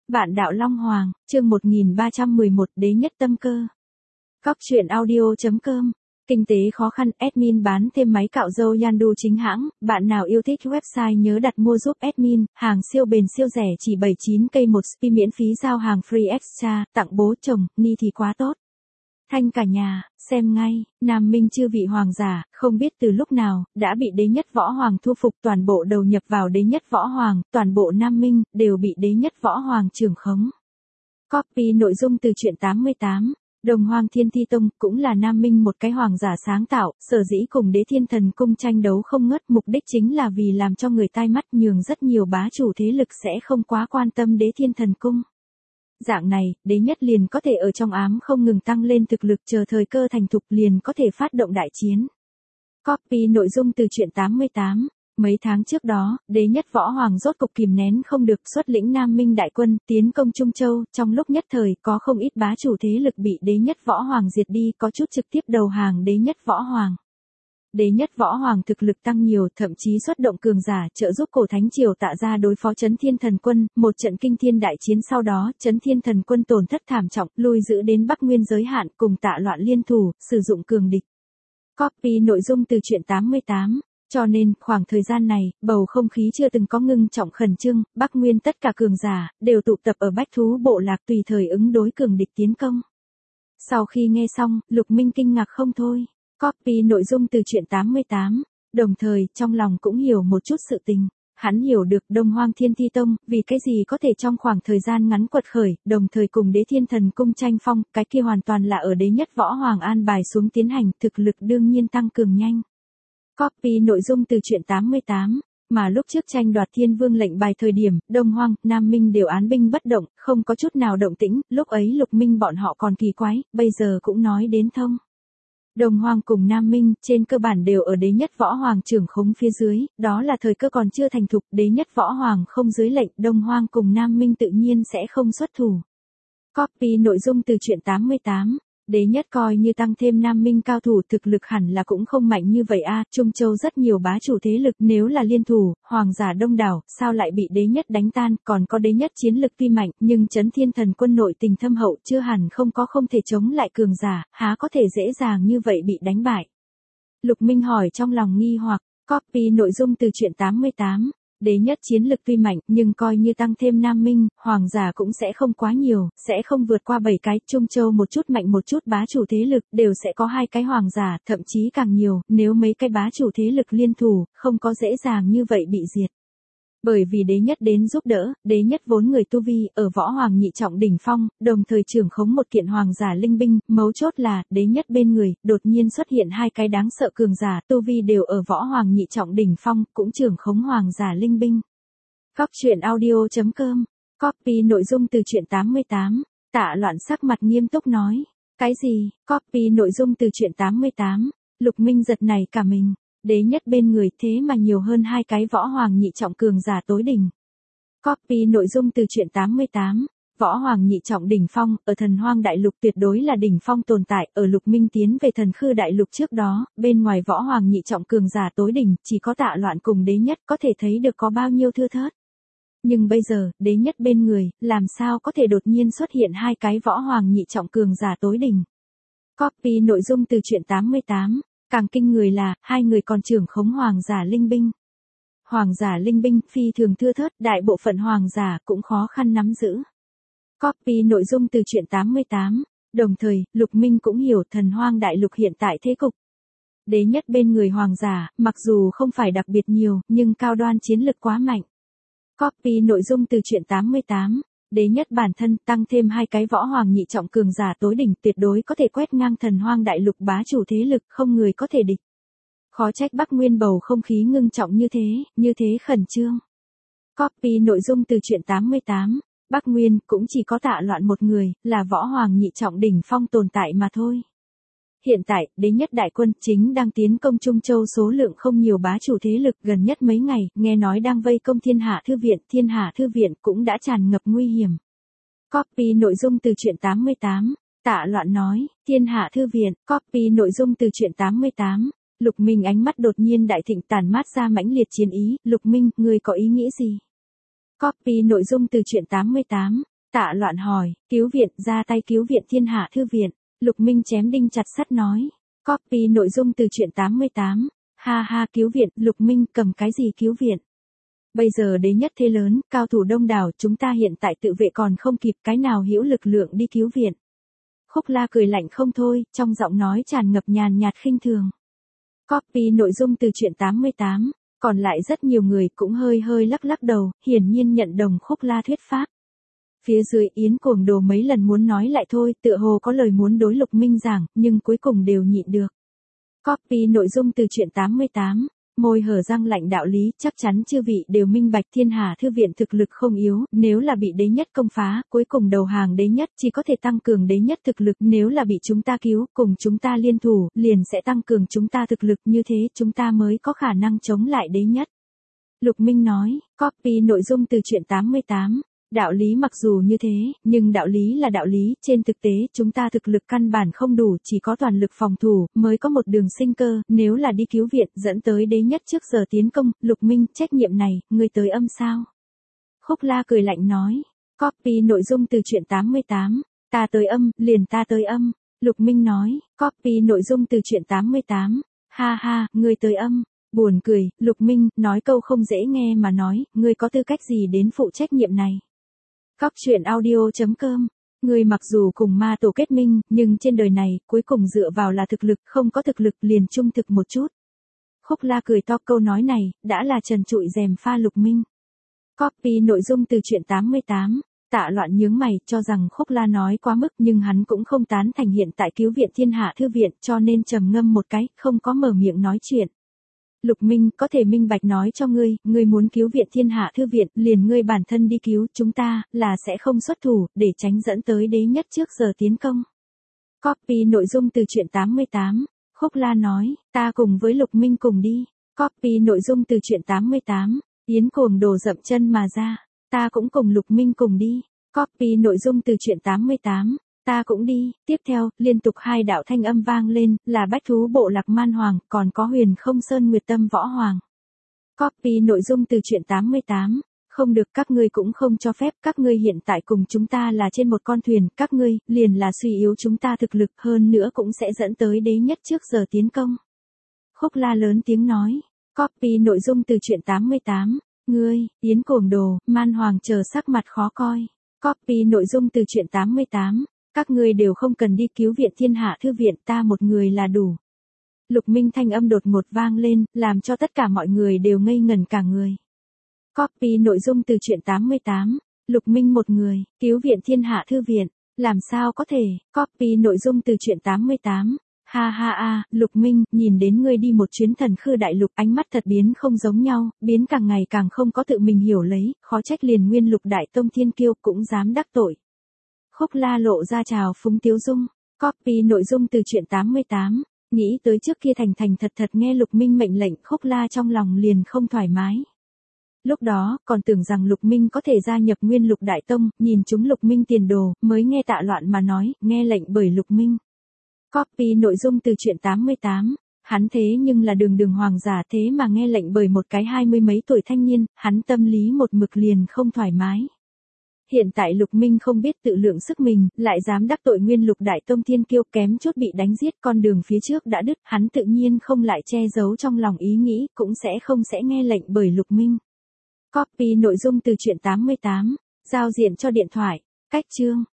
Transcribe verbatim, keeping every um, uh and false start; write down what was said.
Vạn đạo Long Hoàng, chương một nghìn ba trăm mười một Đế nhất tâm cơ. Góc truyện audio chấm com. Kinh tế khó khăn, admin bán thêm máy cạo râu Yandu chính hãng, bạn nào yêu thích website nhớ đặt mua giúp admin, hàng siêu bền siêu rẻ chỉ bảy mươi chín k một spi miễn phí giao hàng free extra, tặng bố chồng, ni thì quá tốt. Thanh cả nhà, xem ngay, Nam Minh chư vị hoàng giả, không biết từ lúc nào, đã bị đế nhất võ hoàng thu phục, toàn bộ đầu nhập vào đế nhất võ hoàng, toàn bộ Nam Minh, đều bị đế nhất võ hoàng trưởng khống. Copy nội dung từ truyện tám mươi tám. Đồng Hoang Thiên Thi Tông cũng là Nam Minh một cái hoàng giả sáng tạo, sở dĩ cùng Đế Thiên Thần Cung tranh đấu không ngớt, mục đích chính là vì làm cho người tai mắt, nhường rất nhiều bá chủ thế lực sẽ không quá quan tâm Đế Thiên Thần Cung. Dạng này, đế nhất liền có thể ở trong ám không ngừng tăng lên thực lực, chờ thời cơ thành thục liền có thể phát động đại chiến. Copy nội dung từ truyện tám mươi tám. Mấy tháng trước đó, đế nhất võ hoàng rốt cục kìm nén không được, xuất lĩnh Nam Minh đại quân, tiến công Trung Châu, trong lúc nhất thời, có không ít bá chủ thế lực bị đế nhất võ hoàng diệt đi, có chút trực tiếp đầu hàng đế nhất võ hoàng. Đế nhất võ hoàng thực lực tăng nhiều, thậm chí xuất động cường giả trợ giúp cổ thánh triều Tạ ra đối phó Chấn Thiên Thần Quân, một trận kinh thiên đại chiến sau đó, Chấn Thiên Thần Quân tổn thất thảm trọng, lui giữ đến Bắc Nguyên giới hạn, cùng Tạ Loạn liên thủ, sử dụng cường địch. Copy nội dung từ truyện tám mươi tám. Cho nên, khoảng thời gian này, bầu không khí chưa từng có ngưng trọng khẩn trương, Bắc Nguyên tất cả cường giả, đều tụ tập ở Bách Thú Bộ Lạc tùy thời ứng đối cường địch tiến công. Sau khi nghe xong, Lục Minh kinh ngạc không thôi. Copy nội dung từ truyện tám mươi tám. Đồng thời, trong lòng cũng hiểu một chút sự tình. Hắn hiểu được Đông Hoang Thiên Thi Tông, vì cái gì có thể trong khoảng thời gian ngắn quật khởi, đồng thời cùng Đế Thiên Thần Cung tranh phong, cái kia hoàn toàn là ở đế nhất võ hoàng an bài xuống tiến hành, thực lực đương nhiên tăng cường nhanh. Copy nội dung từ truyện tám mươi tám. Mà lúc trước tranh đoạt Thiên Vương lệnh bài thời điểm, Đông Hoang, Nam Minh đều án binh bất động, không có chút nào động tĩnh, lúc ấy Lục Minh bọn họ còn kỳ quái, bây giờ cũng nói đến thông. Đông Hoang cùng Nam Minh, trên cơ bản đều ở đế nhất võ hoàng trưởng khống phía dưới, đó là thời cơ còn chưa thành thục, đế nhất võ hoàng không dưới lệnh, Đông Hoang cùng Nam Minh tự nhiên sẽ không xuất thủ. Copy nội dung từ truyện tám mươi tám. Đế nhất coi như tăng thêm Nam Minh cao thủ, thực lực hẳn là cũng không mạnh như vậy a. Trung Châu rất nhiều bá chủ thế lực, nếu là liên thủ, hoàng giả đông đảo, sao lại bị đế nhất đánh tan, còn có đế nhất chiến lực tuy mạnh, nhưng Chấn Thiên Thần Quân nội tình thâm hậu, chưa hẳn không có không thể chống lại cường giả, há có thể dễ dàng như vậy bị đánh bại. Lục Minh hỏi trong lòng nghi hoặc. Copy nội dung từ truyện tám mươi tám. Đế nhất chiến lực tuy mạnh, nhưng coi như tăng thêm Nam Minh, hoàng giả cũng sẽ không quá nhiều, sẽ không vượt qua bảy cái, Trung Châu một chút mạnh một chút bá chủ thế lực, đều sẽ có hai cái hoàng giả, thậm chí càng nhiều, nếu mấy cái bá chủ thế lực liên thủ, không có dễ dàng như vậy bị diệt. Bởi vì đế nhất đến giúp đỡ, đế nhất vốn người tu vi, ở võ hoàng nhị trọng đỉnh phong, đồng thời trưởng khống một kiện hoàng giả linh binh, mấu chốt là, đế nhất bên người, đột nhiên xuất hiện hai cái đáng sợ cường giả, tu vi đều ở võ hoàng nhị trọng đỉnh phong, cũng trưởng khống hoàng giả linh binh. Góc truyện audio chấm com. Copy nội dung từ truyện tám mươi tám. Tạ Loạn sắc mặt nghiêm túc nói. Cái gì? Copy nội dung từ truyện tám mươi tám. Lục Minh giật này cả mình. Đế nhất bên người thế mà nhiều hơn hai cái võ hoàng nhị trọng cường giả tối đỉnh. Copy nội dung từ truyện tám mươi tám. Võ hoàng nhị trọng đỉnh phong, ở Thần Hoang Đại Lục tuyệt đối là đỉnh phong tồn tại, ở Lục Minh tiến về Thần Khư Đại Lục trước đó, bên ngoài võ hoàng nhị trọng cường giả tối đỉnh, chỉ có Tạ Loạn cùng đế nhất, có thể thấy được có bao nhiêu thưa thớt. Nhưng bây giờ, đế nhất bên người, làm sao có thể đột nhiên xuất hiện hai cái võ hoàng nhị trọng cường giả tối đỉnh. Copy nội dung từ truyện tám mươi tám. Càng kinh người là, hai người còn trưởng khống hoàng giả linh binh. Hoàng giả linh binh, phi thường thưa thớt, đại bộ phận hoàng giả cũng khó khăn nắm giữ. Copy nội dung từ truyện tám mươi tám. Đồng thời, Lục Minh cũng hiểu Thần Hoang Đại Lục hiện tại thế cục. Đế nhất bên người hoàng giả, mặc dù không phải đặc biệt nhiều, nhưng cao đoan chiến lực quá mạnh. Copy nội dung từ truyện tám mươi tám. Đế nhất bản thân tăng thêm hai cái võ hoàng nhị trọng cường giả tối đỉnh, tuyệt đối có thể quét ngang Thần Hoang Đại Lục bá chủ thế lực, không người có thể địch. Khó trách Bắc Nguyên bầu không khí ngưng trọng như thế, như thế khẩn trương. Copy nội dung từ truyện tám mươi tám. Bắc Nguyên cũng chỉ có Tạ Loạn một người, là võ hoàng nhị trọng đỉnh phong tồn tại mà thôi. Hiện tại, đế nhất đại quân chính đang tiến công Trung Châu, số lượng không nhiều bá chủ thế lực, gần nhất mấy ngày, nghe nói đang vây công Thiên Hạ Thư Viện, Thiên Hạ Thư Viện cũng đã tràn ngập nguy hiểm. Copy nội dung từ truyện tám mươi tám. Tạ Loạn nói, Thiên Hạ Thư Viện, copy nội dung từ truyện tám mươi tám. Lục Minh ánh mắt đột nhiên đại thịnh, tản mát ra mãnh liệt chiến ý. Lục Minh, ngươi có ý nghĩ gì? Copy nội dung từ truyện tám mươi tám. Tạ Loạn hỏi, cứu viện, ra tay cứu viện Thiên Hạ Thư viện. Lục Minh chém đinh chặt sắt nói. Copy nội dung từ truyện tám mươi tám. Ha ha, cứu viện, Lục Minh cầm cái gì cứu viện? Bây giờ đế nhất thế lớn, cao thủ đông đảo, chúng ta hiện tại tự vệ còn không kịp, cái nào hữu lực lượng đi cứu viện. Khúc La cười lạnh không thôi, trong giọng nói tràn ngập nhàn nhạt khinh thường. Copy nội dung từ truyện tám mươi tám. Còn lại rất nhiều người cũng hơi hơi lắc lắc đầu, hiển nhiên nhận đồng Khúc La thuyết pháp. Phía dưới Yến Cuồng Đồ mấy lần muốn nói lại thôi, tựa hồ có lời muốn đối Lục Minh giảng, nhưng cuối cùng đều nhịn được. Copy nội dung từ truyện tám mươi tám. Môi hở răng lạnh đạo lý, chắc chắn chư vị đều minh bạch Thiên Hà Thư viện thực lực không yếu, nếu là bị đế nhất công phá, cuối cùng đầu hàng đế nhất chỉ có thể tăng cường đế nhất thực lực, nếu là bị chúng ta cứu, cùng chúng ta liên thủ, liền sẽ tăng cường chúng ta thực lực, như thế chúng ta mới có khả năng chống lại đế nhất. Lục Minh nói, copy nội dung từ truyện tám mươi tám. Đạo lý mặc dù như thế, nhưng đạo lý là đạo lý, trên thực tế chúng ta thực lực căn bản không đủ, chỉ có toàn lực phòng thủ, mới có một đường sinh cơ, nếu là đi cứu viện, dẫn tới đế nhất trước giờ tiến công, Lục Minh, trách nhiệm này, ngươi tới âm sao? Khúc La cười lạnh nói, copy nội dung từ truyện tám mươi tám, ta tới âm, liền ta tới âm, Lục Minh nói, copy nội dung từ truyện tám mươi tám, ha ha, ngươi tới âm. Buồn cười, Lục Minh, nói câu không dễ nghe mà nói, ngươi có tư cách gì đến phụ trách nhiệm này? Cóc truyện audio chấm com. Người mặc dù cùng ma tổ kết minh, nhưng trên đời này, cuối cùng dựa vào là thực lực, không có thực lực liền trung thực một chút. Khúc La cười to, câu nói này, đã là trần trụi rèm pha Lục Minh. Copy nội dung từ truyện tám mươi tám. Tạ Loạn nhướng mày, cho rằng Khúc La nói quá mức, nhưng hắn cũng không tán thành hiện tại cứu viện Thiên Hạ Thư viện, cho nên trầm ngâm một cái, không có mở miệng nói chuyện. Lục Minh, có thể minh bạch nói cho ngươi, ngươi muốn cứu viện Thiên Hạ Thư viện, liền ngươi bản thân đi cứu, chúng ta, là sẽ không xuất thủ, để tránh dẫn tới đế nhất trước giờ tiến công. Copy nội dung từ truyện tám mươi tám. Khúc La nói, ta cùng với Lục Minh cùng đi. Copy nội dung từ truyện tám mươi tám. Yến Cuồng Đồ dậm chân mà ra. Ta cũng cùng Lục Minh cùng đi. Copy nội dung từ truyện tám mươi tám. Ta cũng đi. Tiếp theo, liên tục hai đạo thanh âm vang lên, là Bách Thú Bộ Lạc Man Hoàng, còn có Huyền Không Sơn Nguyệt Tâm Võ Hoàng. Copy nội dung từ truyện tám mươi tám. Không được, các ngươi cũng không cho phép, các ngươi hiện tại cùng chúng ta là trên một con thuyền, các ngươi, liền là suy yếu chúng ta thực lực, hơn nữa cũng sẽ dẫn tới đế nhất trước giờ tiến công. Khúc La lớn tiếng nói. Copy nội dung từ truyện tám mươi tám. Ngươi, Yến Cuồng Đồ, Man Hoàng chờ sắc mặt khó coi. Copy nội dung từ truyện tám mươi tám. Các ngươi đều không cần đi cứu viện Thiên Hạ Thư viện, ta một người là đủ. Lục Minh thanh âm đột ngột vang lên, làm cho tất cả mọi người đều ngây ngẩn cả người. Copy nội dung từ truyện tám mươi tám. Lục Minh một người, cứu viện Thiên Hạ Thư viện, làm sao có thể? Copy nội dung từ truyện tám mươi tám. Ha ha a, Lục Minh, nhìn đến ngươi đi một chuyến Thần Khư Đại Lục, ánh mắt thật biến không giống nhau, biến càng ngày càng không có tự mình hiểu lấy, khó trách liền nguyên Lục Đại Tông Thiên Kiêu cũng dám đắc tội. Khúc La lộ ra chào phúng tiếu dung. Copy nội dung từ truyện tám mươi tám. Nghĩ tới trước kia thành thành thật thật nghe Lục Minh mệnh lệnh, Khúc La trong lòng liền không thoải mái. Lúc đó, còn tưởng rằng Lục Minh có thể gia nhập nguyên Lục Đại Tông, nhìn chúng Lục Minh tiền đồ, mới nghe Tạ Loạn mà nói, nghe lệnh bởi Lục Minh. Copy nội dung từ truyện tám mươi tám. Hắn thế nhưng là đường đường hoàng giả, thế mà nghe lệnh bởi một cái hai mươi mấy tuổi thanh niên, hắn tâm lý một mực liền không thoải mái. Hiện tại Lục Minh không biết tự lượng sức mình, lại dám đắc tội nguyên Lục Đại Tông Thiên Kiêu, kém chút bị đánh giết, con đường phía trước đã đứt, hắn tự nhiên không lại che giấu trong lòng ý nghĩ, cũng sẽ không sẽ nghe lệnh bởi Lục Minh. Copy nội dung từ truyện tám mươi tám. Giao diện cho điện thoại. Cách chương.